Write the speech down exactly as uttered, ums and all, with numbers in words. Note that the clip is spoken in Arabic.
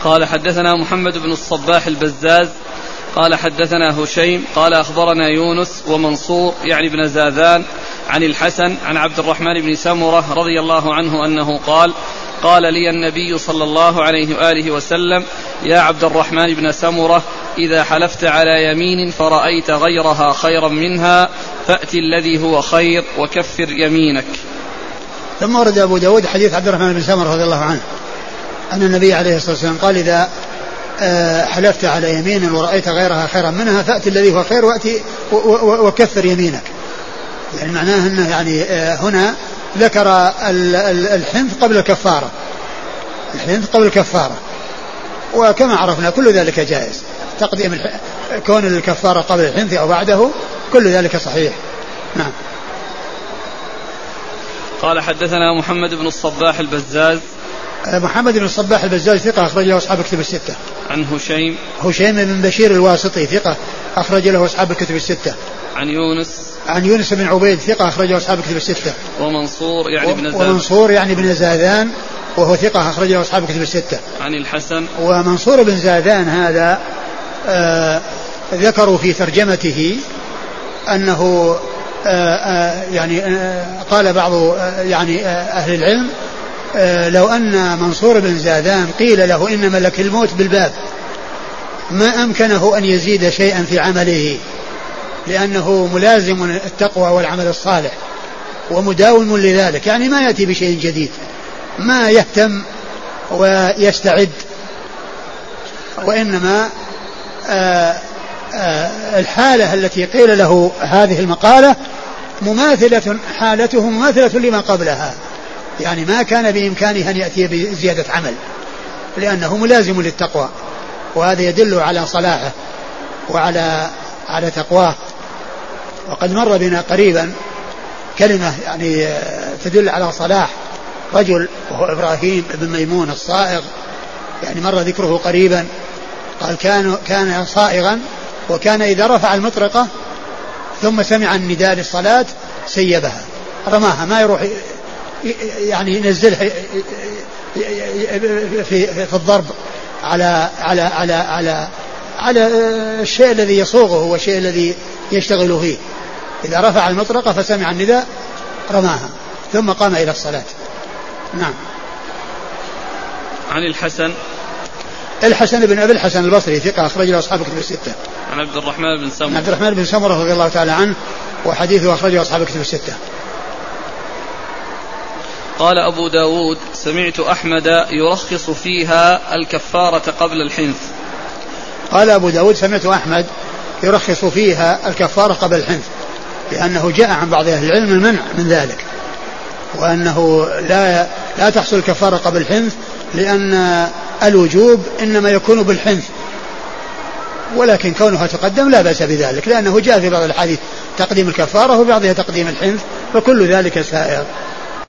قال حدثنا محمد بن الصباح البزاز قال حدثنا هشيم قال أخبرنا يونس ومنصور يعني بن زاذان عن الحسن عن عبد الرحمن بن سمرة رضي الله عنه أنه قال قال لي النبي صلى الله عليه وآله وسلم يا عبد الرحمن بن سمرة إذا حلفت على يمين فرأيت غيرها خيرا منها فأت الذي هو خير وكفر يمينك. ثم ورد أبو داود حديث عبد الرحمن بن سمرة رضي الله عنه أن النبي عليه الصلاة والسلام قال إذا حلفت على يمين ورأيت غيرها خيرا منها فأت الذي هو خير وأتي وكفر يمينك. يعني معناه أنه يعني هنا ذكر الحنث قبل الكفارة، الحنث قبل الكفارة، وكما عرفنا كل ذلك جائز، تقديم كون الكفارة قبل الحنث أو بعده كل ذلك صحيح. نعم. قال حدثنا محمد بن الصباح البزاز. محمد بن الصباح البزاز ثقة أخرج له أصحاب الكتب الستة. عن هشيم. هشيم بن بشير الواسطي ثقة أخرج له أصحاب الكتب الستة. عن يونس. عن يونس بن عبيد ثقة أخرج له أصحاب الكتب الستة. ومنصور يعني بن زاذان. ومنصور يعني بن زاذان وهو ثقة أخرج له أصحاب الكتب الستة. عن الحسن. ومنصور بن زاذان هذا آه ذكروا في ترجمته أنه آه آه يعني آه قال بعض آه يعني آه أهل العلم آه لو أن منصور بن زاذان قيل له إن ملك الموت بالباب ما أمكنه أن يزيد شيئا في عمله، لأنه ملازم التقوى والعمل الصالح ومداوم لذلك، يعني ما يأتي بشيء جديد، ما يهتم ويستعد، وإنما آآ آآ الحالة التي قيل له هذه المقالة مماثلة، حالته مماثلة لما قبلها، يعني ما كان بإمكانه أن يأتي بزيادة عمل لأنه ملازم للتقوى، وهذا يدل على صلاحه وعلى على تقواه. وقد مر بنا قريبا كلمة يعني تدل على صلاح رجل وهو إبراهيم بن ميمون الصائغ، يعني مر ذكره قريبا، قال كان كان صائغا وكان إذا رفع المطرقة ثم سمع النداء للصلاة سيبها رماها، ما يروح يعني ينزلها في في الضرب على على على على على الشيء الذي يصوغه والشيء الذي يشتغل فيه، إذا رفع المطرقة فسمع النداء رماها ثم قام إلى الصلاة. نعم. عن الحسن. الحسن بن أبي الحسن البصري ثقة أخرج له أصحاب الكتب الستة. عن عبد الرحمن بن سمرة. عن عبد الرحمن بن سمرة رضي الله تعالى عنه وحديثه أخرجه أصحاب الكتب الستة. قال أبو داود سمعت أحمد يرخص فيها الكفارة قبل الحنث. قال أبو داود سمعت أحمد يرخص فيها الكفارة قبل الحنث، لأنه جاء عن بعض أهل العلم المنع من ذلك، وأنه لا لا تحصل الكفارة قبل الحنث لأن الوجوب إنما يكون بالحنث، ولكن كونها تقدم لا بأس بذلك، لأنه جاء في بعض الحديث تقديم الكفارة وبعضها تقديم الحنث، فكل ذلك سائر.